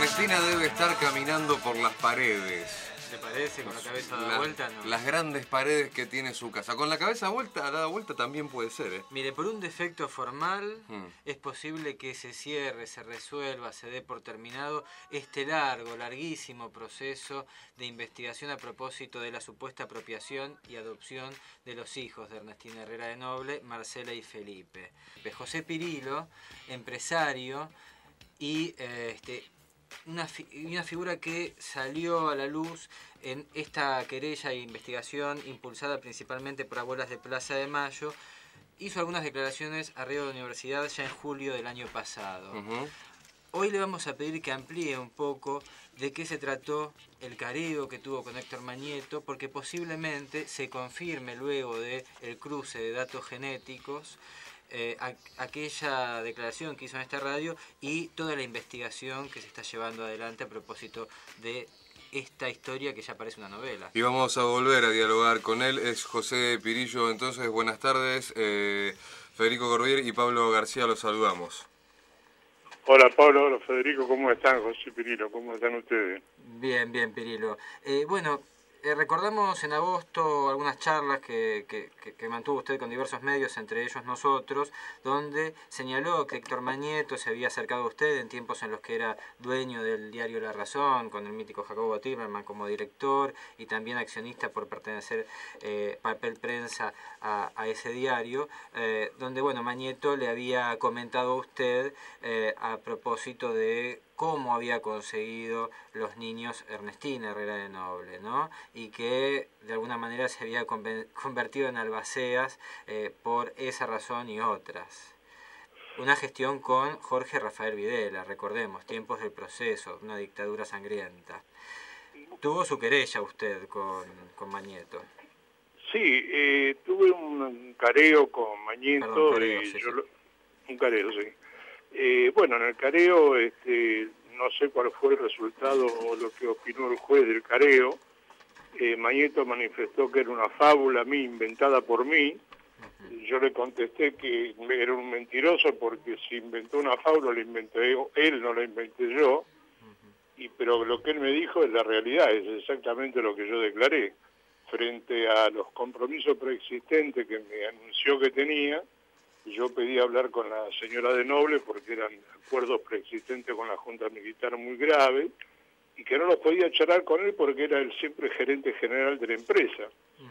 Ernestina debe estar caminando por las paredes. ¿Te parece? Con la cabeza dada vuelta, no. Las grandes paredes que tiene su casa. Con la cabeza dada vuelta también puede ser, ¿eh? Mire, por un defecto formal es posible que se cierre, se resuelva, se dé por terminado este larguísimo proceso de investigación a propósito de la supuesta apropiación y adopción de los hijos de Ernestina Herrera de Noble, Marcela y Felipe. José Pirillo, empresario y una figura que salió a la luz en esta querella e investigación impulsada principalmente por Abuelas de Plaza de Mayo, hizo algunas declaraciones a Radio Universidad ya en julio del año pasado. Hoy le vamos a pedir que amplíe un poco de qué se trató el careo que tuvo con Héctor Mañeto, porque posiblemente se confirme luego del cruce de datos genéticos aquella declaración que hizo en esta radio y toda la investigación que se está llevando adelante a propósito de esta historia que ya parece una novela. Y vamos a volver a dialogar con él. Es José Pirillo. Entonces, buenas tardes. Federico Corbier y Pablo García, los saludamos. Hola Pablo, hola Federico, ¿cómo están? José Pirillo, ¿cómo están ustedes? Bien, Pirillo. Recordamos en agosto algunas charlas que mantuvo usted con diversos medios, entre ellos nosotros, donde señaló que Héctor Mañeto se había acercado a usted en tiempos en los que era dueño del diario La Razón, con el mítico Jacobo Timerman como director y también accionista por pertenecer papel prensa a ese diario, donde Mañeto le había comentado a usted a propósito de cómo había conseguido los niños Ernestina Herrera de Noble, ¿no? Y que de alguna manera se había convertido en albaceas por esa razón y otras. Una gestión con Jorge Rafael Videla, recordemos, tiempos del proceso, una dictadura sangrienta. Tuvo su querella usted con Mañeto. Sí, tuve un careo con Mañeto. Perdón, careo, sí. Un careo, sí. En el careo no sé cuál fue el resultado o lo que opinó el juez del careo. Mañeto manifestó que era una fábula inventada por mí. Yo le contesté que era un mentiroso porque si inventó una fábula la inventé él, no la inventé yo. Pero lo que él me dijo es la realidad, es exactamente lo que yo declaré. Frente a los compromisos preexistentes que me anunció que tenía, yo pedí hablar con la señora de Noble porque eran acuerdos preexistentes con la Junta Militar muy graves y que no los podía charlar con él porque era el siempre gerente general de la empresa.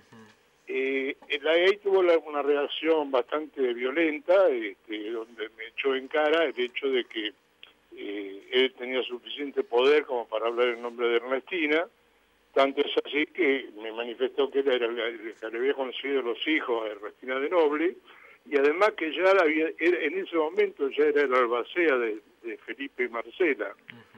Ahí tuvo una reacción bastante violenta, donde me echó en cara el hecho de que él tenía suficiente poder como para hablar en nombre de Ernestina. Tanto es así que me manifestó que él era el que le había conseguido los hijos a Ernestina de Noble, y además que ya en ese momento ya era el albacea de Felipe y Marcela.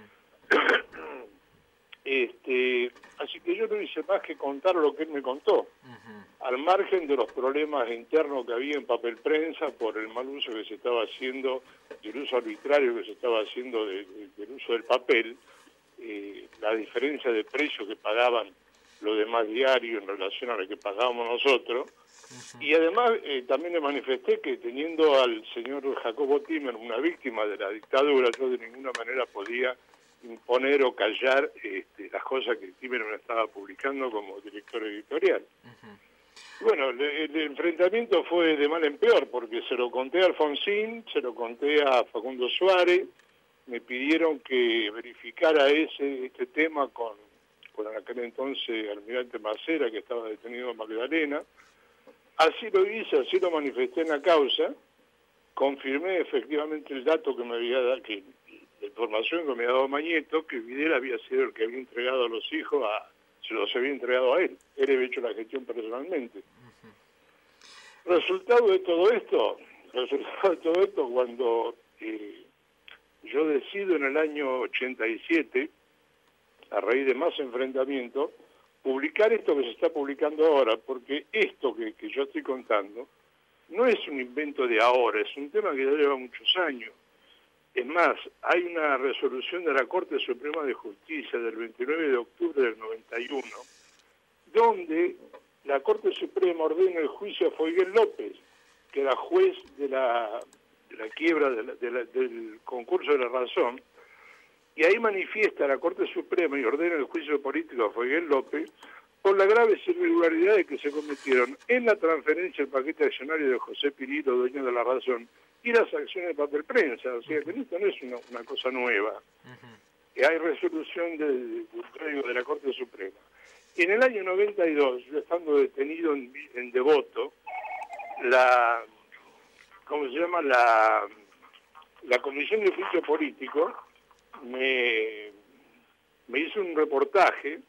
Así que yo no hice más que contar lo que él me contó, al margen de los problemas internos que había en papel prensa por el mal uso que se estaba haciendo, del uso arbitrario que se estaba haciendo del uso del papel, la diferencia de precio que pagaban los demás diarios en relación a lo que pagábamos nosotros. Y además también le manifesté que teniendo al señor Jacobo Timerman una víctima de la dictadura, yo de ninguna manera podía imponer o callar las cosas que Timerman estaba publicando como director editorial. Bueno, el enfrentamiento fue de mal en peor, porque se lo conté a Alfonsín, se lo conté a Facundo Suárez, me pidieron que verificara este tema con aquel entonces almirante Macera, que estaba detenido en Magdalena. Así lo hice, así lo manifesté en la causa, confirmé efectivamente el dato que me había dado, la información que me había dado Mañeto, que Videla había sido el que había entregado a los hijos, se los había entregado a él. Él había hecho la gestión personalmente. Resultado de todo esto, cuando yo decido en el año 87, a raíz de más enfrentamientos, publicar esto que se está publicando ahora, porque esto que yo estoy contando no es un invento de ahora, es un tema que ya lleva muchos años. Es más, hay una resolución de la Corte Suprema de Justicia del 29 de octubre del 91, donde la Corte Suprema ordena el juicio a Foiguel López, que era juez de la quiebra del concurso de La Razón, y ahí manifiesta la Corte Suprema y ordena el juicio político a Foguel López por las graves irregularidades que se cometieron en la transferencia del paquete accionario de José Pirillo, dueño de La Razón, y las acciones de Papel Prensa. O sea que esto no es una cosa nueva. Hay resolución de la Corte Suprema. En el año 92, yo estando detenido en Devoto, la Comisión de Juicio Político me hizo un reportaje,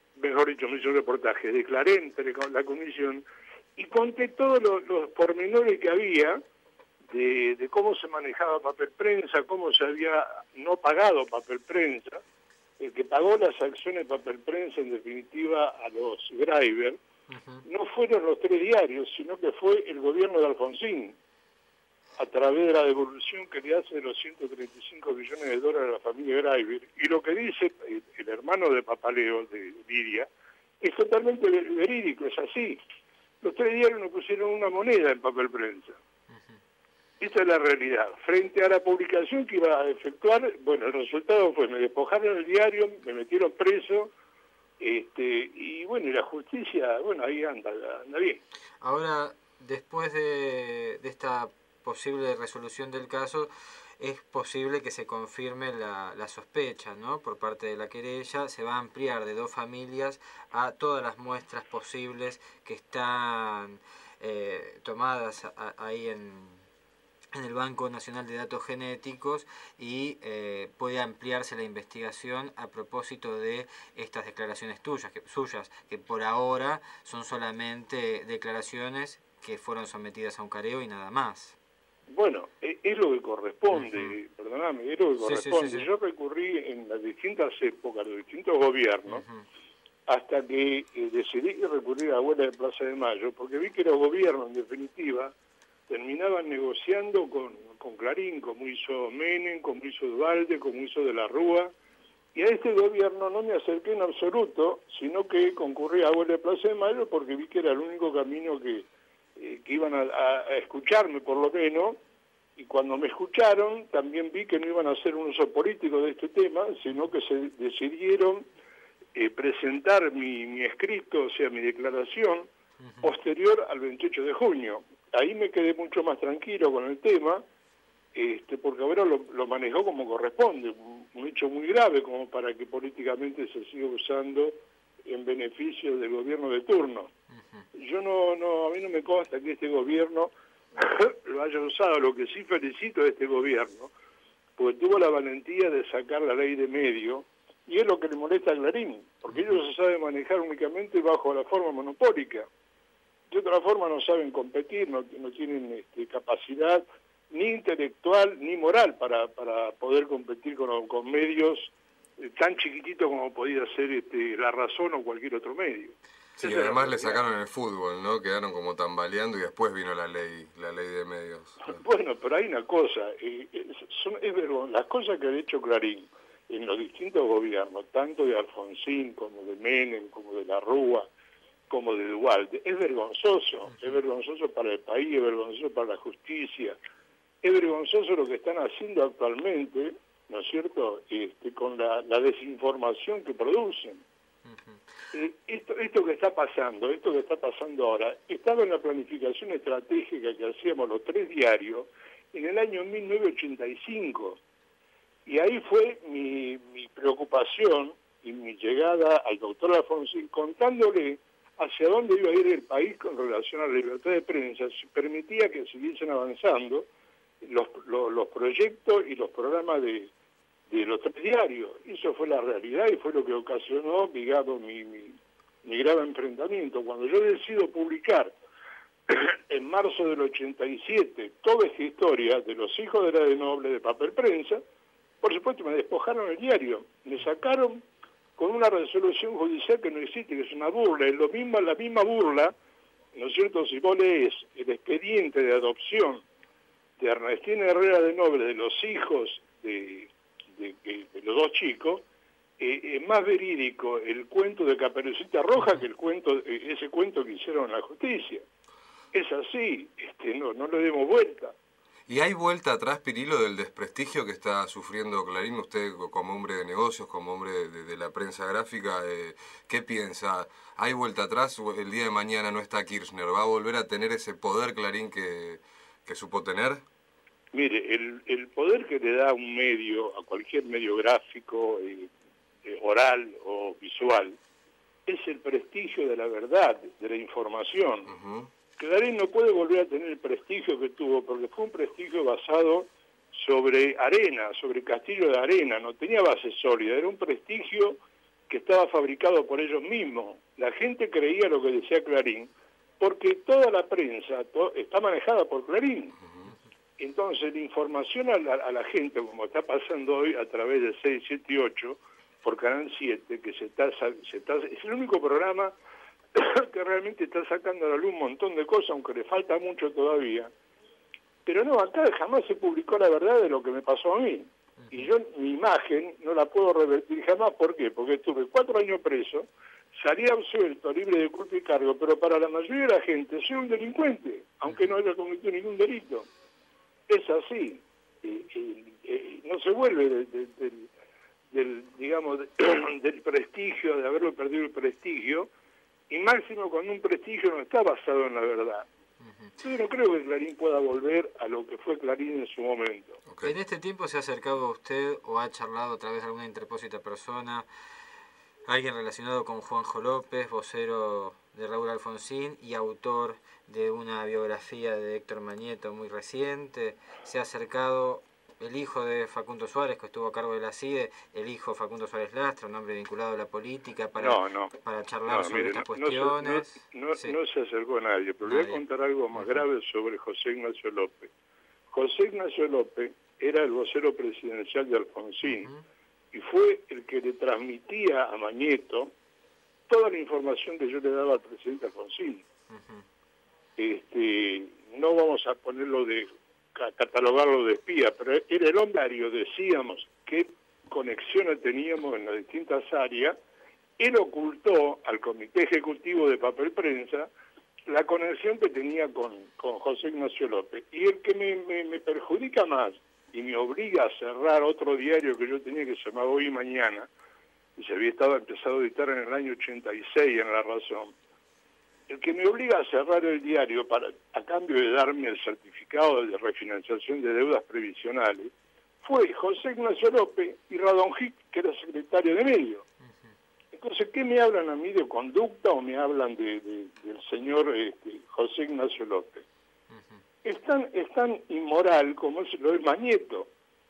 declaré entre la comisión y conté todos los pormenores que había de cómo se manejaba Papel Prensa, cómo se había no pagado Papel Prensa. El que pagó las acciones de Papel Prensa, en definitiva, a los Greiber, no fueron los 3 diarios, sino que fue el gobierno de Alfonsín, a través de la devolución que le hace de los 135 millones de dólares a la familia Greiber. Y lo que dice el hermano de Papaleo, de Lidia, es totalmente verídico, es así. Los 3 diarios no pusieron una moneda en Papel Prensa. Esta es la realidad. Frente a la publicación que iba a efectuar, bueno, el resultado fue, me despojaron el diario, me metieron preso, y bueno, y la justicia, bueno, ahí anda bien. Ahora, después de esta posible resolución del caso, es posible que se confirme la sospecha, ¿no? Por parte de la querella. Se va a ampliar de 2 familias a todas las muestras posibles que están tomadas ahí en el Banco Nacional de Datos Genéticos, y puede ampliarse la investigación a propósito de estas declaraciones suyas, que por ahora son solamente declaraciones que fueron sometidas a un careo y nada más. Bueno, es lo que corresponde, perdóname, es lo que corresponde. Sí. Yo recurrí en las distintas épocas, los distintos gobiernos, hasta que decidí recurrir a Abuela de Plaza de Mayo, porque vi que los gobiernos, en definitiva, terminaban negociando con Clarín, como hizo Menem, como hizo Duhalde, como hizo De la Rúa, y a este gobierno no me acerqué en absoluto, sino que concurrí a Abuela de Plaza de Mayo porque vi que era el único camino que iban a escucharme, por lo menos, y cuando me escucharon también vi que no iban a hacer un uso político de este tema, sino que se decidieron presentar mi escrito, o sea, mi declaración, posterior al 28 de junio. Ahí me quedé mucho más tranquilo con el tema, porque ahora lo manejó como corresponde, un hecho muy grave como para que políticamente se siga usando en beneficio del gobierno de turno. Yo a mí no me consta que este gobierno lo haya usado. Lo que sí felicito a este gobierno, porque tuvo la valentía de sacar la ley de medio, y es lo que le molesta a Clarín, porque ellos se saben manejar únicamente bajo la forma monopólica. De otra forma no saben competir, no tienen capacidad ni intelectual ni moral para poder competir con medios tan chiquititos como podía ser La Razón o cualquier otro medio. Sí, y además le sacaron el fútbol, ¿no? Quedaron como tambaleando y después vino la ley de medios. Bueno, pero hay una cosa, las cosas que ha hecho Clarín en los distintos gobiernos, tanto de Alfonsín como de Menem, como de La Rúa, como de Duhalde, es vergonzoso para el país, es vergonzoso para la justicia, es vergonzoso lo que están haciendo actualmente, ¿no es cierto?, con la desinformación que producen. Esto que está pasando ahora, estaba en la planificación estratégica que hacíamos los 3 diarios en el año 1985, y ahí fue mi preocupación y mi llegada al doctor Alfonsín contándole hacia dónde iba a ir el país con relación a la libertad de prensa, si permitía que siguiesen avanzando los proyectos y los programas de los 3 diarios. Eso fue la realidad y fue lo que ocasionó, digamos, mi grave enfrentamiento. Cuando yo decido publicar en marzo del 87 toda esta historia de los hijos de la de Noble de Papel Prensa, por supuesto me despojaron el diario, me sacaron con una resolución judicial que no existe, que es una burla, es la misma burla, ¿no es cierto? Si vos lees el expediente de adopción de Ernestina Herrera de Noble, de los hijos de los 2 chicos, es más verídico el cuento de Caperucita Roja que ese cuento que hicieron en la justicia. Es así, no le demos vuelta. ¿Y hay vuelta atrás, Pirilo, del desprestigio que está sufriendo Clarín? Usted, como hombre de negocios, como hombre de la prensa gráfica, ¿qué piensa? ¿Hay vuelta atrás? ¿El día de mañana no está Kirchner? ¿Va a volver a tener ese poder Clarín que supo tener? Mire, el poder que le da un medio, a cualquier medio gráfico, oral o visual, es el prestigio de la verdad, de la información. Clarín no puede volver a tener el prestigio que tuvo, porque fue un prestigio basado sobre arena, sobre castillo de arena, no tenía base sólida, era un prestigio que estaba fabricado por ellos mismos. La gente creía lo que decía Clarín, porque toda la prensa está manejada por Clarín. Entonces la información a la gente, como está pasando hoy a través de 6, 7 y 8, por Canal 7, que es el único programa que realmente está sacando a la luz un montón de cosas, aunque le falta mucho todavía. Pero no, acá jamás se publicó la verdad de lo que me pasó a mí. Y yo mi imagen no la puedo revertir jamás. ¿Por qué? Porque estuve 4 años preso, salí absuelto, libre de culpa y cargo, pero para la mayoría de la gente soy un delincuente, aunque no haya cometido ningún delito. Es así. No se vuelve del prestigio, de haberlo perdido el prestigio, y máximo cuando un prestigio no está basado en la verdad. Yo no creo que Clarín pueda volver a lo que fue Clarín en su momento. ¿En este tiempo se ha acercado a usted o ha charlado a través de alguna interpósita persona, alguien relacionado con Juanjo López, vocero de Raúl Alfonsín y autor de una biografía de Héctor Mañeto muy reciente? ¿Se ha acercado el hijo de Facundo Suárez, que estuvo a cargo de la CIDE, el hijo Facundo Suárez Lastra, un hombre vinculado a la política, para charlar sobre estas cuestiones? No se acercó a nadie, pero le voy a contar algo más grave sobre José Ignacio López. José Ignacio López era el vocero presidencial de Alfonsín y fue el que le transmitía a Mañeto toda la información que yo le daba al presidente Alfonsín. No vamos a ponerlo catalogarlo de espía, pero era el hombre, decíamos, qué conexiones teníamos en las distintas áreas. Él ocultó al Comité Ejecutivo de Papel Prensa la conexión que tenía con José Ignacio López. Y el que me perjudica más y me obliga a cerrar otro diario que yo tenía, que se llamaba Hoy y Mañana, y se había empezado a editar en el año 86 en La Razón. El que me obliga a cerrar el diario a cambio de darme el certificado de refinanciación de deudas previsionales fue José Ignacio López y Radonjic, que era secretario de Medio. Entonces, ¿qué me hablan a mí de conducta o me hablan del señor José Ignacio López? Es tan inmoral como lo es Mañeto.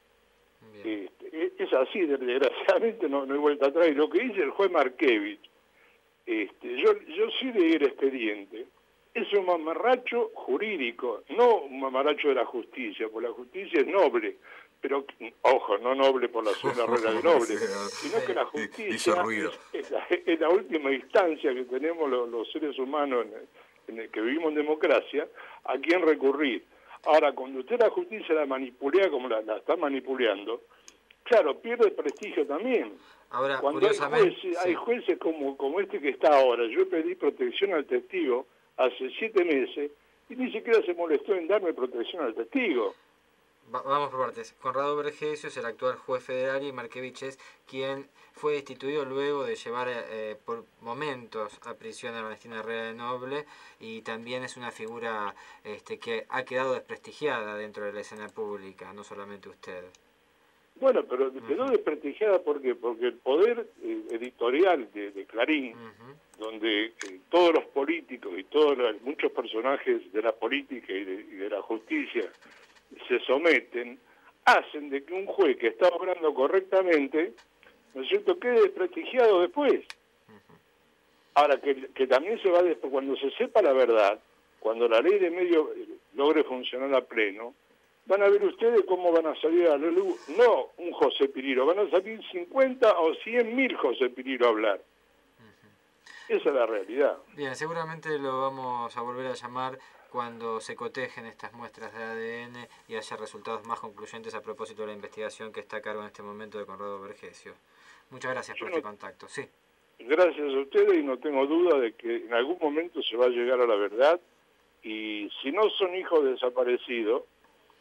Es así, desgraciadamente no hay vuelta atrás. Y lo que dice el juez Markevich, yo sí de ir expediente, es un mamarracho jurídico, no un mamarracho de la justicia, porque la justicia es noble, pero, ojo, no noble por la sola regla de noble, sino que la justicia es la última instancia que tenemos los seres humanos en el que vivimos en democracia, a quien recurrir. Ahora, cuando usted la justicia la manipulea como la está manipulando, claro, pierde prestigio también. Ahora, cuando hay jueces como este que está ahora, yo pedí protección al testigo hace 7 meses y ni siquiera se molestó en darme protección al testigo. Vamos por partes. Conrado Vergesio es el actual juez federal y Markevich es quien fue destituido luego de llevar por momentos a prisión a Ernestina Herrera de Noble, y también es una figura que ha quedado desprestigiada dentro de la escena pública, no solamente usted. Bueno, pero quedó desprestigiada ¿por qué? Porque el poder editorial de Clarín, donde todos los políticos y muchos personajes de la política y de la justicia se someten, hacen de que un juez que está obrando correctamente, ¿no es cierto?, quede desprestigiado después. Ahora, que también se va después, cuando se sepa la verdad, cuando la ley de medio logre funcionar a pleno, van a ver ustedes cómo van a salir a la luz, no un José Pirilo, van a salir 50 o 100.000 José Pirilo a hablar. Esa es la realidad. Bien, seguramente lo vamos a volver a llamar cuando se cotejen estas muestras de ADN y haya resultados más concluyentes a propósito de la investigación que está a cargo en este momento de Conrado Vergesio. Muchas gracias por este contacto. Sí. Gracias a ustedes, y no tengo duda de que en algún momento se va a llegar a la verdad, y si no son hijos desaparecidos,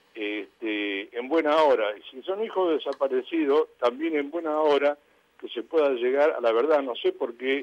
en buena hora. Y si son hijos desaparecidos, también en buena hora que se pueda llegar a la verdad. No sé por qué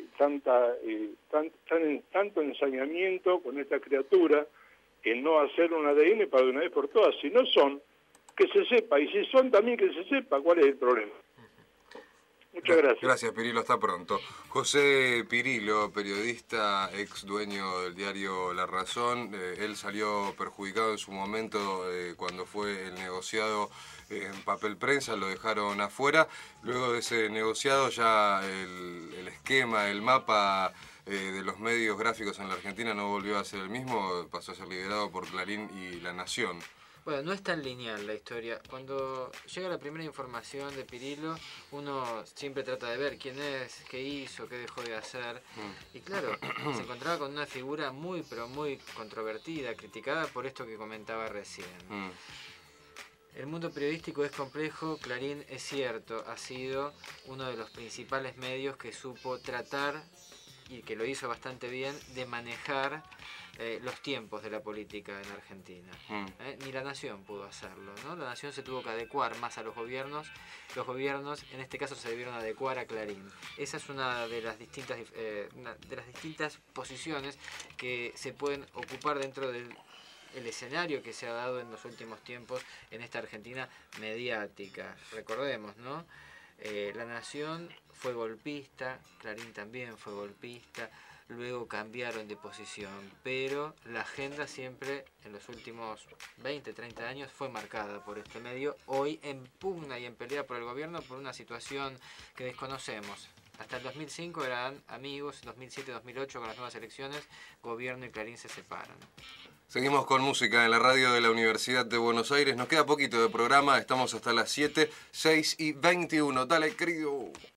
tanto ensañamiento con esta criatura en no hacer un ADN para de una vez por todas. Si no son, que se sepa. Y si son, también que se sepa cuál es el problema. Muchas gracias. Gracias, Pirilo, hasta pronto. José Pirilo, periodista, ex dueño del diario La Razón, él salió perjudicado en su momento cuando fue el negociado en papel prensa, lo dejaron afuera. Luego de ese negociado ya el esquema, el mapa de los medios gráficos en la Argentina no volvió a ser el mismo, pasó a ser liderado por Clarín y La Nación. Bueno, no es tan lineal la historia. Cuando llega la primera información de Pirilo, uno siempre trata de ver quién es, qué hizo, qué dejó de hacer. Y claro, se encontraba con una figura muy, pero muy controvertida, criticada por esto que comentaba recién. El mundo periodístico es complejo. Clarín, es cierto, ha sido uno de los principales medios que supo tratar, y que lo hizo bastante bien, de manejar los tiempos de la política en Argentina. Ni La Nación pudo hacerlo, ¿no? La Nación se tuvo que adecuar más a los gobiernos en este caso se debieron adecuar a Clarín. Esa es una de las distintas posiciones que se pueden ocupar dentro del escenario que se ha dado en los últimos tiempos en esta Argentina mediática. Recordemos, ¿no? La Nación fue golpista, Clarín también fue golpista, luego cambiaron de posición, pero la agenda siempre en los últimos 20, 30 años fue marcada por este medio, hoy en pugna y en pelea por el gobierno por una situación que desconocemos. Hasta el 2005 eran amigos, 2007, 2008 con las nuevas elecciones, gobierno y Clarín se separan. Seguimos con música en la radio de la Universidad de Buenos Aires. Nos queda poquito de programa, estamos hasta las 7, 6 y 21. Dale, querido.